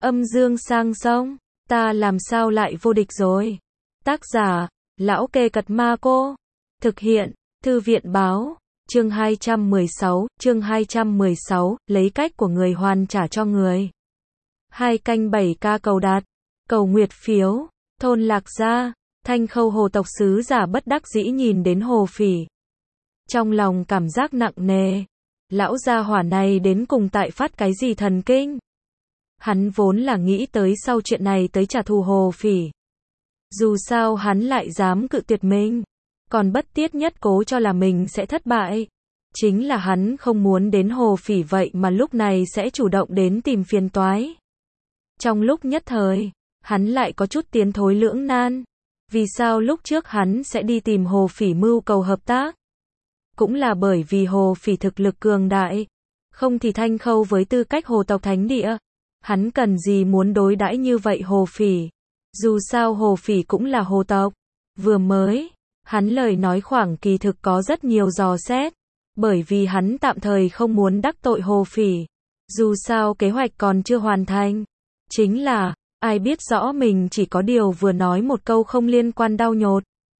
Âm dương sang sông, ta làm sao lại vô địch rồi. Tác giả, Lão Kê Cật Ma Cô. Thực hiện, Thư viện Báo. Chương 216, lấy cách của người hoàn trả cho người. 2canh7k cầu đạt, cầu nguyệt phiếu, thôn Lạc Gia, Thanh Khâu Hồ tộc sứ giả bất đắc dĩ nhìn đến Hồ Phỉ. Trong lòng cảm giác nặng nề, lão gia hỏa này đến cùng tại phát cái gì thần kinh. Hắn vốn là nghĩ tới sau chuyện này tới trả thù Hồ Phỉ. Dù sao hắn lại dám cự tuyệt mình, còn bất tiết nhất cố cho là mình sẽ thất bại. Chính là hắn không muốn đến Hồ Phỉ vậy mà lúc này sẽ chủ động đến tìm phiền toái. Trong lúc nhất thời, hắn lại có chút tiến thối lưỡng nan. Vì sao lúc trước hắn sẽ đi tìm Hồ Phỉ mưu cầu hợp tác? Cũng là bởi vì Hồ Phỉ thực lực cường đại. Không thì Thanh Khâu với tư cách hồ tộc thánh địa, hắn cần gì muốn đối đãi như vậy Hồ Phỉ? Dù sao Hồ Phỉ cũng là hồ tộc. Vừa mới, hắn lời nói khoảng kỳ thực có rất nhiều dò xét. Bởi vì hắn tạm thời không muốn đắc tội Hồ Phỉ. Dù sao kế hoạch còn chưa hoàn thành. Chính là, ai biết rõ mình chỉ có điều vừa nói một câu không liên quan đau nhột.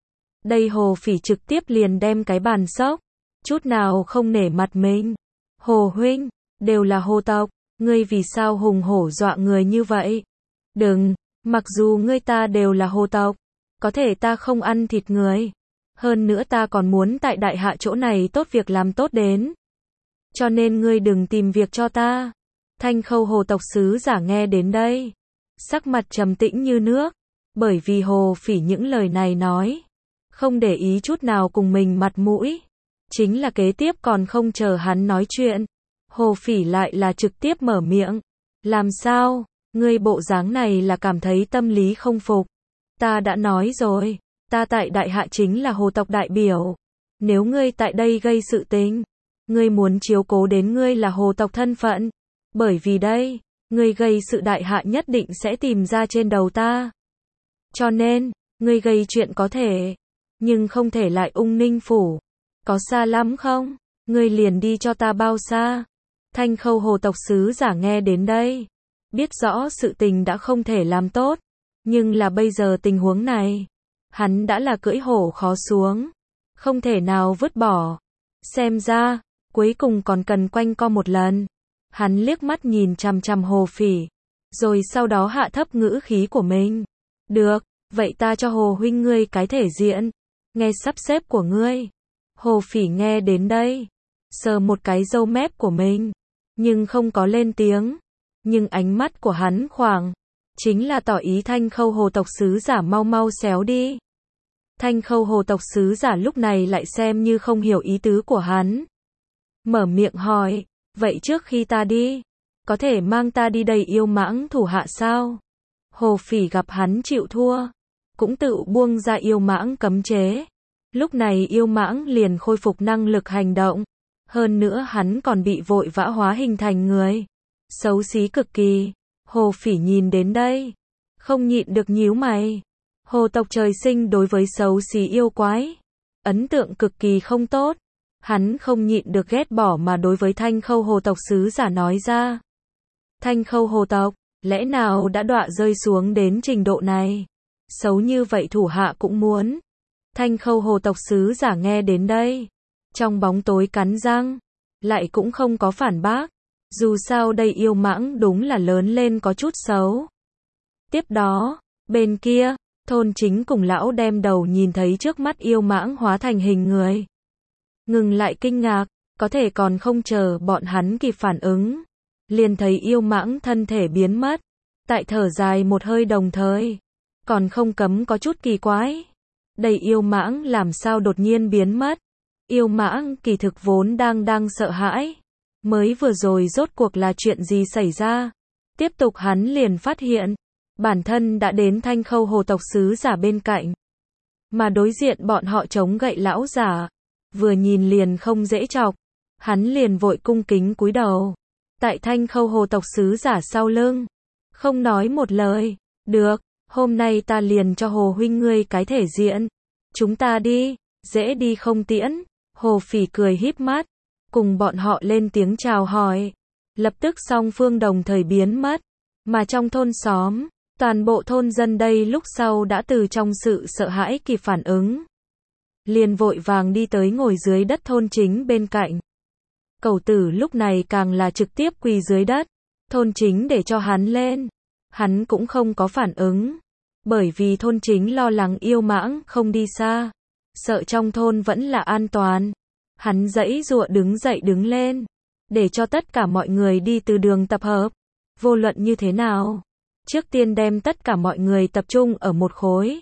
Đây Hồ Phỉ trực tiếp liền đem cái bàn xốc. Chút nào không nể mặt mình. Hồ huynh, đều là hồ tộc, ngươi vì sao hùng hổ dọa người như vậy? Đừng, mặc dù ngươi ta đều là hồ tộc, có thể ta không ăn thịt người. Hơn nữa ta còn muốn tại đại hạ chỗ này tốt việc làm tốt đến. Cho nên ngươi đừng tìm việc cho ta. Thanh Khâu hồ tộc sứ giả nghe đến đây, sắc mặt trầm tĩnh như nước, bởi vì Hồ Phỉ những lời này nói, không để ý chút nào cùng mình mặt mũi. Chính là kế tiếp còn không chờ hắn nói chuyện, Hồ Phỉ lại là trực tiếp mở miệng. Làm sao, ngươi bộ dáng này là cảm thấy tâm lý không phục. Ta đã nói rồi, ta tại đại hạ chính là hồ tộc đại biểu. Nếu ngươi tại đây gây sự tình, ngươi muốn chiếu cố đến ngươi là hồ tộc thân phận. Bởi vì đây, ngươi gây sự đại hạ nhất định sẽ tìm ra trên đầu ta. Cho nên, ngươi gây chuyện có thể, nhưng không thể lại Ung Ninh phủ. Có xa lắm không? Ngươi liền đi cho ta bao xa? Thanh Khâu hồ tộc sứ giả nghe đến đây, biết rõ sự tình đã không thể làm tốt, nhưng là bây giờ tình huống này, hắn đã là cưỡi hổ khó xuống, không thể nào vứt bỏ. Xem ra, cuối cùng còn cần quanh co một lần. Hắn liếc mắt nhìn chằm chằm Hồ Phỉ, rồi sau đó hạ thấp ngữ khí của mình. Được, vậy ta cho Hồ huynh ngươi cái thể diện, nghe sắp xếp của ngươi. Hồ Phỉ nghe đến đây, sờ một cái râu mép của mình, nhưng không có lên tiếng. Nhưng ánh mắt của hắn khoảng, chính là tỏ ý Thanh Khâu hồ tộc sứ giả mau mau xéo đi. Thanh Khâu hồ tộc sứ giả lúc này lại xem như không hiểu ý tứ của hắn. Mở miệng hỏi, vậy trước khi ta đi, có thể mang ta đi đầy yêu mãng thủ hạ sao? Hồ Phỉ gặp hắn chịu thua, cũng tự buông ra yêu mãng cấm chế. Lúc này yêu mãng liền khôi phục năng lực hành động. Hơn nữa hắn còn bị vội vã hóa hình thành người. Xấu xí cực kỳ. Hồ Phỉ nhìn đến đây, không nhịn được nhíu mày. Hồ tộc trời sinh đối với xấu xí yêu quái, ấn tượng cực kỳ không tốt. Hắn không nhịn được ghét bỏ mà đối với Thanh Khâu hồ tộc sứ giả nói ra. Thanh Khâu hồ tộc, lẽ nào đã đọa rơi xuống đến trình độ này? Xấu như vậy thủ hạ cũng muốn. Thanh Khâu hồ tộc sứ giả nghe đến đây, trong bóng tối cắn răng, lại cũng không có phản bác. Dù sao đây yêu mãng đúng là lớn lên có chút xấu. Tiếp đó, bên kia, thôn chính cùng lão đem đầu nhìn thấy trước mắt yêu mãng hóa thành hình người. Ngừng lại kinh ngạc, có thể còn không chờ bọn hắn kịp phản ứng. Liền thấy yêu mãng thân thể biến mất. Tại thở dài một hơi đồng thời, còn không cấm có chút kỳ quái. Đây yêu mãng làm sao đột nhiên biến mất? Yêu mãng kỳ thực vốn đang sợ hãi. Mới vừa rồi rốt cuộc là chuyện gì xảy ra? Tiếp tục hắn liền phát hiện, bản thân đã đến Thanh Khâu hồ tộc sứ giả bên cạnh. Mà đối diện bọn họ chống gậy lão giả, vừa nhìn liền không dễ chọc. Hắn liền vội cung kính cúi đầu. Tại Thanh Khâu hồ tộc sứ giả sau lưng, không nói một lời. Được, hôm nay ta liền cho Hồ huynh ngươi cái thể diện. Chúng ta đi, dễ đi không tiễn. Hồ Phỉ cười híp mắt, cùng bọn họ lên tiếng chào hỏi. Lập tức song phương đồng thời biến mất. Mà trong thôn xóm, toàn bộ thôn dân đây lúc sau đã từ trong sự sợ hãi kịp phản ứng. Liền vội vàng đi tới ngồi dưới đất thôn chính bên cạnh. Cẩu tử lúc này càng là trực tiếp quỳ dưới đất. Thôn chính để cho hắn lên. Hắn cũng không có phản ứng. Bởi vì thôn chính lo lắng yêu mãng không đi xa. Sợ trong thôn vẫn là an toàn. Hắn giãy giụa đứng dậy đứng lên. Để cho tất cả mọi người đi từ đường tập hợp. Vô luận như thế nào. Trước tiên đem tất cả mọi người tập trung ở một khối.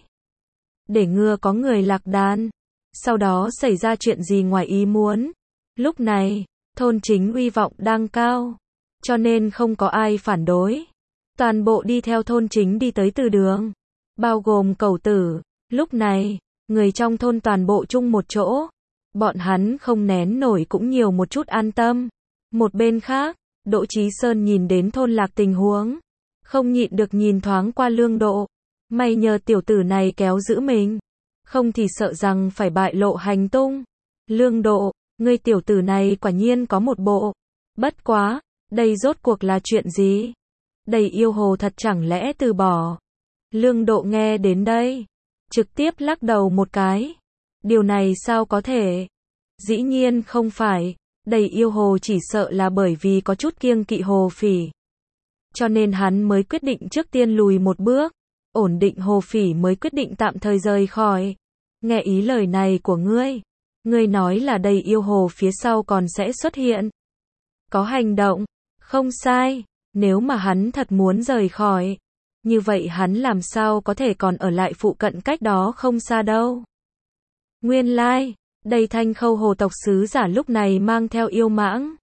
Để ngừa có người lạc đàn. Sau đó xảy ra chuyện gì ngoài ý muốn. Lúc này, thôn chính uy vọng đang cao. Cho nên không có ai phản đối. Toàn bộ đi theo thôn chính đi tới từ đường. Bao gồm cẩu tử. Lúc này, người trong thôn toàn bộ chung một chỗ. Bọn hắn không nén nổi cũng nhiều một chút an tâm. Một bên khác, Đỗ Chí Sơn nhìn đến thôn lạc tình huống. Không nhịn được nhìn thoáng qua Lương Độ. May nhờ tiểu tử này kéo giữ mình. Không thì sợ rằng phải bại lộ hành tung. Lương Độ, ngươi tiểu tử này quả nhiên có một bộ. Bất quá, đây rốt cuộc là chuyện gì? Đầy yêu hồ thật chẳng lẽ từ bỏ? Lương Độ nghe đến đây, trực tiếp lắc đầu một cái. Điều này sao có thể? Dĩ nhiên không phải. Đầy yêu hồ chỉ sợ là bởi vì có chút kiêng kỵ hồ phỉ. Cho nên hắn mới quyết định trước tiên lùi một bước. Ổn định hồ phỉ mới quyết định tạm thời rời khỏi. Nghe ý lời này của ngươi. Ngươi nói là đầy yêu hồ phía sau còn sẽ xuất hiện. Có hành động. Không sai. Nếu mà hắn thật muốn rời khỏi. Như vậy hắn làm sao có thể còn ở lại phụ cận cách đó không xa đâu. Nguyên lai, đầy Thanh Khâu hồ tộc sứ giả lúc này mang theo yêu mãng.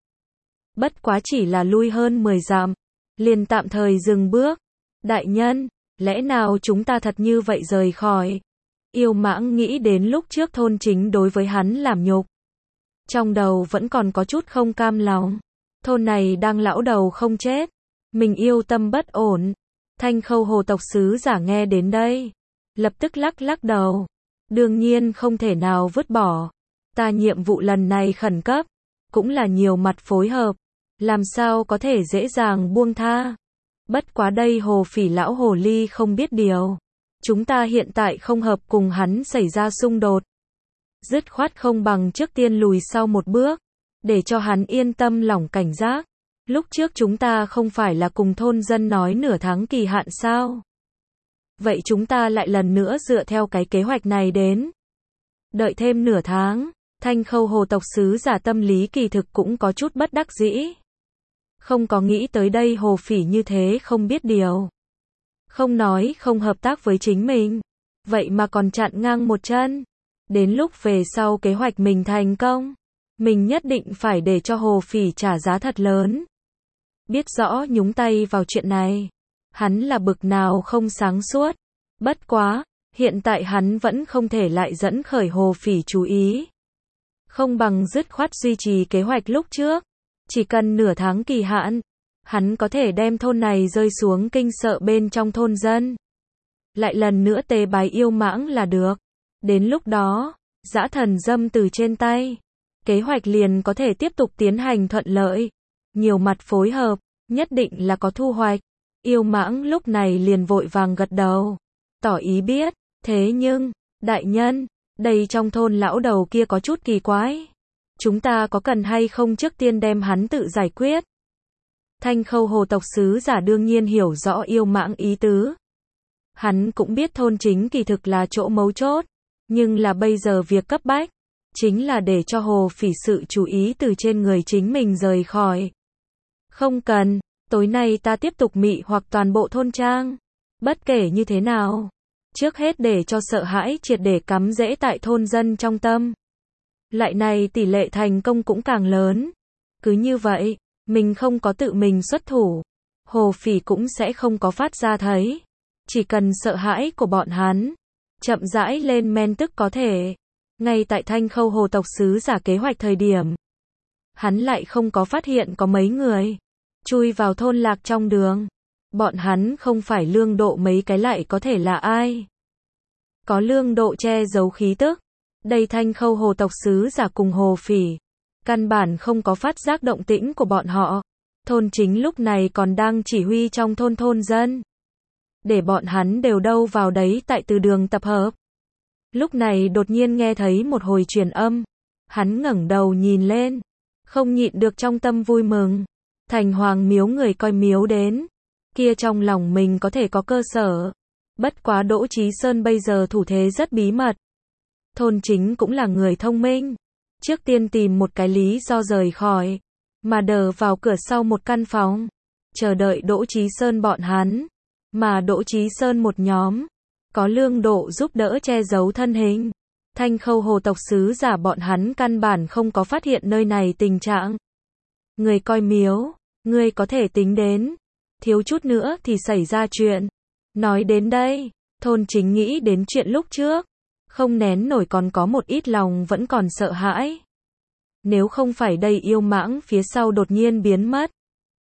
Bất quá chỉ là lui hơn 10 dặm. Liền tạm thời dừng bước. Đại nhân, lẽ nào chúng ta thật như vậy rời khỏi? Yêu mãng nghĩ đến lúc trước thôn chính đối với hắn làm nhục. Trong đầu vẫn còn có chút không cam lòng. Thôn này đang lão đầu không chết. Mình yêu tâm bất ổn. Thanh Khâu hồ tộc sứ giả nghe đến đây. Lập tức lắc đầu. Đương nhiên không thể nào vứt bỏ. Ta nhiệm vụ lần này khẩn cấp. Cũng là nhiều mặt phối hợp. Làm sao có thể dễ dàng buông tha. Bất quá đây hồ phỉ lão hồ ly không biết điều. Chúng ta hiện tại không hợp cùng hắn xảy ra xung đột. Dứt khoát không bằng trước tiên lùi sau một bước. Để cho hắn yên tâm lỏng cảnh giác. Lúc trước chúng ta không phải là cùng thôn dân nói nửa tháng kỳ hạn sao? Vậy chúng ta lại lần nữa dựa theo cái kế hoạch này đến. Đợi thêm nửa tháng. Thanh Khâu hồ tộc sứ giả tâm lý kỳ thực cũng có chút bất đắc dĩ. Không có nghĩ tới đây hồ phỉ như thế không biết điều. Không nói không hợp tác với chính mình. Vậy mà còn chặn ngang một chân. Đến lúc về sau kế hoạch mình thành công. Mình nhất định phải để cho hồ phỉ trả giá thật lớn. Biết rõ nhúng tay vào chuyện này. Hắn là bực nào không sáng suốt. Bất quá, hiện tại hắn vẫn không thể lại dẫn khởi hồ phỉ chú ý. Không bằng dứt khoát duy trì kế hoạch lúc trước. Chỉ cần nửa tháng kỳ hạn, hắn có thể đem thôn này rơi xuống kinh sợ bên trong thôn dân. Lại lần nữa tế bái yêu mãng là được. Đến lúc đó, dã thần dâm từ trên tay. Kế hoạch liền có thể tiếp tục tiến hành thuận lợi. Nhiều mặt phối hợp, nhất định là có thu hoạch. Yêu mãng lúc này liền vội vàng gật đầu. Tỏ ý biết, thế nhưng, đại nhân, đây trong thôn lão đầu kia có chút kỳ quái. Chúng ta có cần hay không trước tiên đem hắn tự giải quyết? Thanh Khâu hồ tộc sứ giả đương nhiên hiểu rõ yêu mãng ý tứ. Hắn cũng biết thôn chính kỳ thực là chỗ mấu chốt. Nhưng là bây giờ việc cấp bách. Chính là để cho hồ phỉ sự chú ý từ trên người chính mình rời khỏi. Không cần, tối nay ta tiếp tục mị hoặc toàn bộ thôn trang. Bất kể như thế nào. Trước hết để cho sợ hãi triệt để cắm rễ tại thôn dân trong tâm. Lại này tỷ lệ thành công cũng càng lớn. Cứ như vậy, mình không có tự mình xuất thủ. Hồ phỉ cũng sẽ không có phát ra thấy. Chỉ cần sợ hãi của bọn hắn. Chậm rãi lên men tức có thể. Ngay tại Thanh Khâu hồ tộc sứ giả kế hoạch thời điểm. Hắn lại không có phát hiện có mấy người. Chui vào thôn lạc trong đường. Bọn hắn không phải Lương Độ mấy cái lại có thể là ai. Có Lương Độ che giấu khí tức. Đây Thanh Khâu hồ tộc sứ giả cùng hồ phỉ. Căn bản không có phát giác động tĩnh của bọn họ. Thôn chính lúc này còn đang chỉ huy trong thôn dân. Để bọn hắn đều đâu vào đấy tại từ đường tập hợp. Lúc này đột nhiên nghe thấy một hồi truyền âm. Hắn ngẩng đầu nhìn lên. Không nhịn được trong tâm vui mừng. Thành Hoàng miếu người coi miếu đến. Kia trong lòng mình có thể có cơ sở. Bất quá Đỗ Chí Sơn bây giờ thủ thế rất bí mật. Thôn chính cũng là người thông minh. Trước tiên tìm một cái lý do rời khỏi. Mà đờ vào cửa sau một căn phòng. Chờ đợi Đỗ Chí Sơn bọn hắn. Mà Đỗ Chí Sơn một nhóm. Có Lương Độ giúp đỡ che giấu thân hình. Thanh Khâu hồ tộc sứ giả bọn hắn căn bản không có phát hiện nơi này tình trạng. Người coi miếu. Ngươi có thể tính đến. Thiếu chút nữa thì xảy ra chuyện. Nói đến đây. Thôn chính nghĩ đến chuyện lúc trước. Không nén nổi còn có một ít lòng vẫn còn sợ hãi. Nếu không phải đây yêu mãng phía sau đột nhiên biến mất.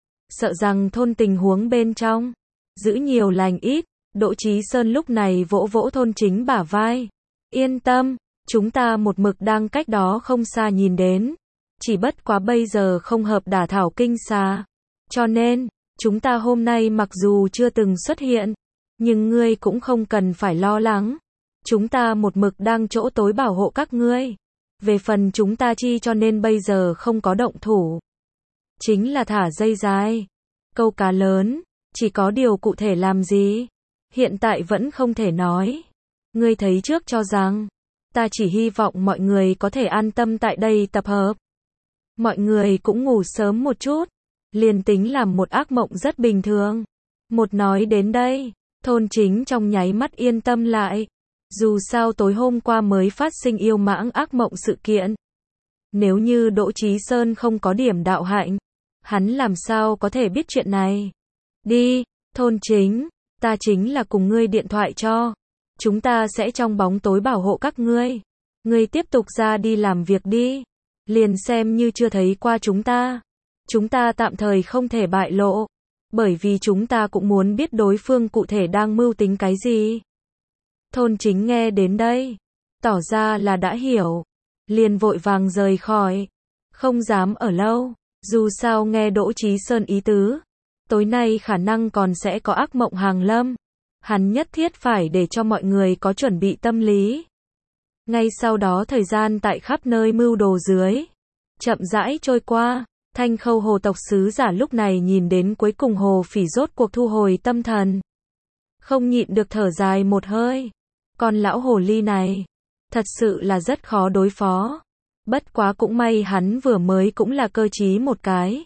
Sợ rằng thôn tình huống bên trong. Giữ nhiều lành ít. Đỗ Chí Sơn lúc này vỗ vỗ thôn chính bả vai. Yên tâm. Chúng ta một mực đang cách đó không xa nhìn đến. Chỉ bất quá bây giờ không hợp đả thảo kinh xà. Cho nên, chúng ta hôm nay mặc dù chưa từng xuất hiện. Nhưng ngươi cũng không cần phải lo lắng. Chúng ta một mực đang chỗ tối bảo hộ các ngươi. Về phần chúng ta chi cho nên bây giờ không có động thủ. Chính là thả dây dài. Câu cá lớn. Chỉ có điều cụ thể làm gì? Hiện tại vẫn không thể nói. Ngươi thấy trước cho rằng. Ta chỉ hy vọng mọi người có thể an tâm tại đây tập hợp. Mọi người cũng ngủ sớm một chút. Liền tính làm một ác mộng rất bình thường. Một nói đến đây. Thôn chính trong nháy mắt yên tâm lại. Dù sao tối hôm qua mới phát sinh yêu mãng ác mộng sự kiện. Nếu như Đỗ Chí Sơn không có điểm đạo hạnh. Hắn làm sao có thể biết chuyện này. Đi, thôn chính. Ta chính là cùng ngươi điện thoại cho. Chúng ta sẽ trong bóng tối bảo hộ các ngươi. Ngươi tiếp tục ra đi làm việc đi. Liền xem như chưa thấy qua chúng ta. Chúng ta tạm thời không thể bại lộ. Bởi vì chúng ta cũng muốn biết đối phương cụ thể đang mưu tính cái gì. Thôn chính nghe đến đây. Tỏ ra là đã hiểu. Liền vội vàng rời khỏi. Không dám ở lâu. Dù sao nghe Đỗ Chí Sơn ý tứ. Tối nay khả năng còn sẽ có ác mộng hàng lâm. Hắn nhất thiết phải để cho mọi người có chuẩn bị tâm lý. Ngay sau đó thời gian tại khắp nơi mưu đồ dưới. Chậm rãi trôi qua. Thanh Khâu hồ tộc sứ giả lúc này nhìn đến cuối cùng Hồ Phỉ rốt cuộc thu hồi tâm thần. Không nhịn được thở dài một hơi. Con lão hồ ly này. Thật sự là rất khó đối phó. Bất quá cũng may hắn vừa mới cũng là cơ trí một cái.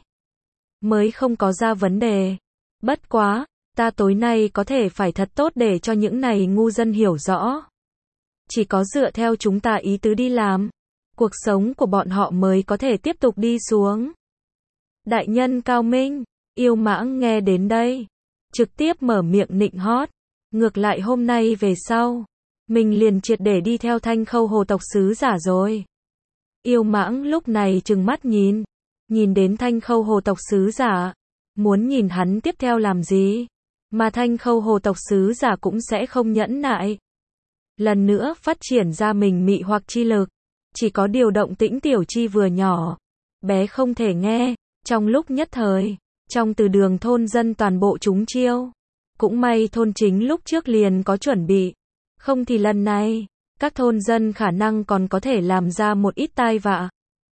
Mới không có ra vấn đề. Bất quá, ta tối nay có thể phải thật tốt để cho những này ngu dân hiểu rõ. Chỉ có dựa theo chúng ta ý tứ đi làm. Cuộc sống của bọn họ mới có thể tiếp tục đi xuống. Đại nhân cao minh, yêu mãng nghe đến đây. Trực tiếp mở miệng nịnh hót. Ngược lại hôm nay về sau. Mình liền triệt để đi theo Thanh Khâu hồ tộc sứ giả rồi. Yêu mãng lúc này trừng mắt nhìn. Nhìn đến Thanh Khâu hồ tộc sứ giả. Muốn nhìn hắn tiếp theo làm gì. Mà Thanh Khâu hồ tộc sứ giả cũng sẽ không nhẫn nại. Lần nữa phát triển ra mình mị hoặc chi lực. Chỉ có điều động tĩnh tiểu chi vừa nhỏ. Bé không thể nghe. Trong lúc nhất thời. Trong từ đường thôn dân toàn bộ chúng chiêu. Cũng may thôn chính lúc trước liền có chuẩn bị. Không thì lần này. Các thôn dân khả năng còn có thể làm ra một ít tai vạ.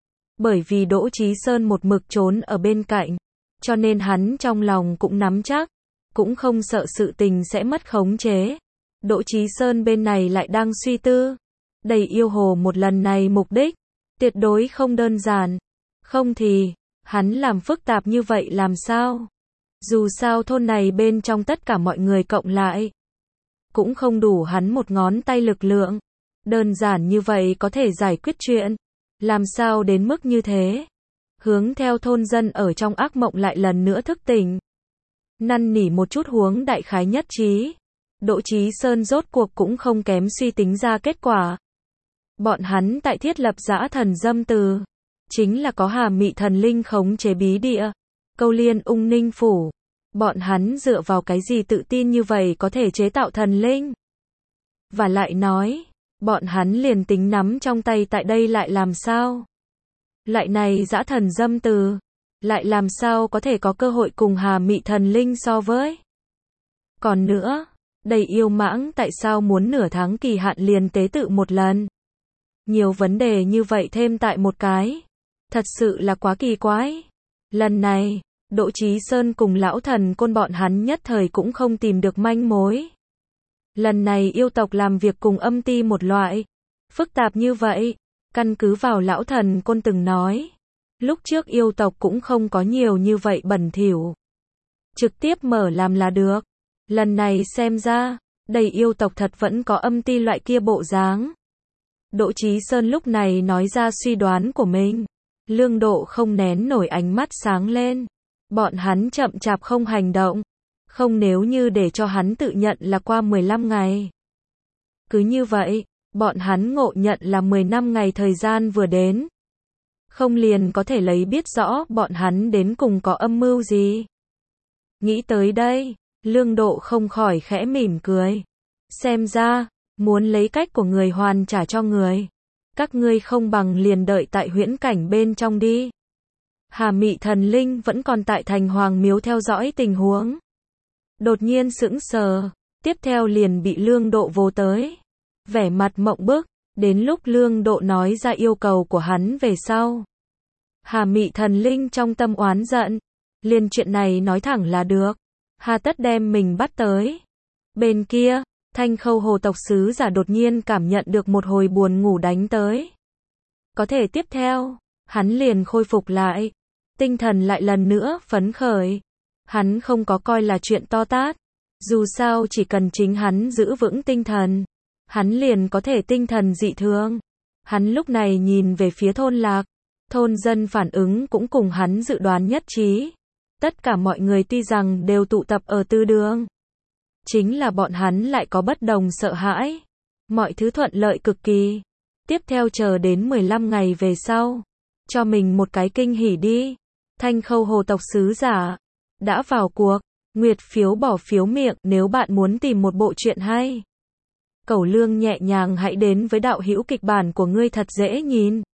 Bởi vì Đỗ Chí Sơn một mực trốn ở bên cạnh. Cho nên hắn trong lòng cũng nắm chắc. Cũng không sợ sự tình sẽ mất khống chế. Đỗ Chí Sơn bên này lại đang suy tư. Đầy yêu hồ một lần này mục đích. Tuyệt đối không đơn giản. Không thì, hắn làm phức tạp như vậy làm sao? Dù sao thôn này bên trong tất cả mọi người cộng lại. Cũng không đủ hắn một ngón tay lực lượng. Đơn giản như vậy có thể giải quyết chuyện. Làm sao đến mức như thế? Hướng theo thôn dân ở trong ác mộng lại lần nữa thức tỉnh. Năn nỉ một chút huống đại khái nhất trí. Đỗ Chí Sơn rốt cuộc cũng không kém suy tính ra kết quả. Bọn hắn tại thiết lập dã thần dâm từ. Chính là có Hà Mị thần linh khống chế bí địa. Câu Liên Ung Ninh Phủ. Bọn hắn dựa vào cái gì tự tin như vậy có thể chế tạo thần linh? Và lại nói, bọn hắn liền tính nắm trong tay tại đây lại làm sao? Lại này dã thần dâm từ. lại làm sao có thể có cơ hội cùng Hà Mị Thần Linh so với. Còn nữa, đầy yêu mãng tại sao muốn nửa tháng kỳ hạn liền tế tự một lần? Nhiều vấn đề như vậy thêm tại một cái. Thật sự là quá kỳ quái. Lần này, Đỗ Chí Sơn cùng lão thần côn bọn hắn nhất thời cũng không tìm được manh mối. Lần này yêu tộc làm việc cùng âm ti một loại. Phức tạp như vậy, căn cứ vào lão thần côn từng nói. Lúc trước yêu tộc cũng không có nhiều như vậy bẩn thỉu. Trực tiếp mở làm là được. Lần này xem ra, đầy yêu tộc thật vẫn có âm ti loại kia bộ dáng. Đỗ Chí Sơn lúc này nói ra suy đoán của mình. Lương Độ không nén nổi ánh mắt sáng lên. Bọn hắn chậm chạp không hành động. Không nếu như để cho hắn tự nhận là qua 15 ngày. Cứ như vậy, bọn hắn ngộ nhận là 15 ngày thời gian vừa đến. Không liền có thể lấy biết rõ bọn hắn đến cùng có âm mưu gì. Nghĩ tới đây, Lương Độ không khỏi khẽ mỉm cười. Xem ra, muốn lấy cách của người hoàn trả cho người. Các ngươi không bằng liền đợi tại huyễn cảnh bên trong đi. Hà Mị Thần Linh vẫn còn tại thành Hoàng Miếu theo dõi tình huống. Đột nhiên sững sờ, tiếp theo liền bị Lương Độ vồ tới. Vẻ mặt mộng bức, đến lúc Lương Độ nói ra yêu cầu của hắn về sau. Hà Mị Thần Linh trong tâm oán giận, liền chuyện này nói thẳng là được. Hà tất đem mình bắt tới. Bên kia, Thanh Khâu Hồ tộc sứ giả đột nhiên cảm nhận được một hồi buồn ngủ đánh tới. Có thể tiếp theo, hắn liền khôi phục lại. Tinh thần lại lần nữa phấn khởi. Hắn không có coi là chuyện to tát. Dù sao chỉ cần chính hắn giữ vững tinh thần, hắn liền có thể tinh thần dị thường. Hắn lúc này nhìn về phía thôn lạc. Thôn dân phản ứng cũng cùng hắn dự đoán nhất trí. Tất cả mọi người tuy rằng đều tụ tập ở tư đường. Chính là bọn hắn lại có bất đồng sợ hãi. Mọi thứ thuận lợi cực kỳ. Tiếp theo chờ đến 15 ngày về sau. Cho mình một cái kinh hỉ đi. Thanh Khâu Hồ tộc sứ giả đã vào cuộc. Nguyệt phiếu bỏ phiếu miệng nếu bạn muốn tìm một bộ truyện hay. Cẩu Lương nhẹ nhàng hãy đến với đạo hữu kịch bản của ngươi thật dễ nhìn.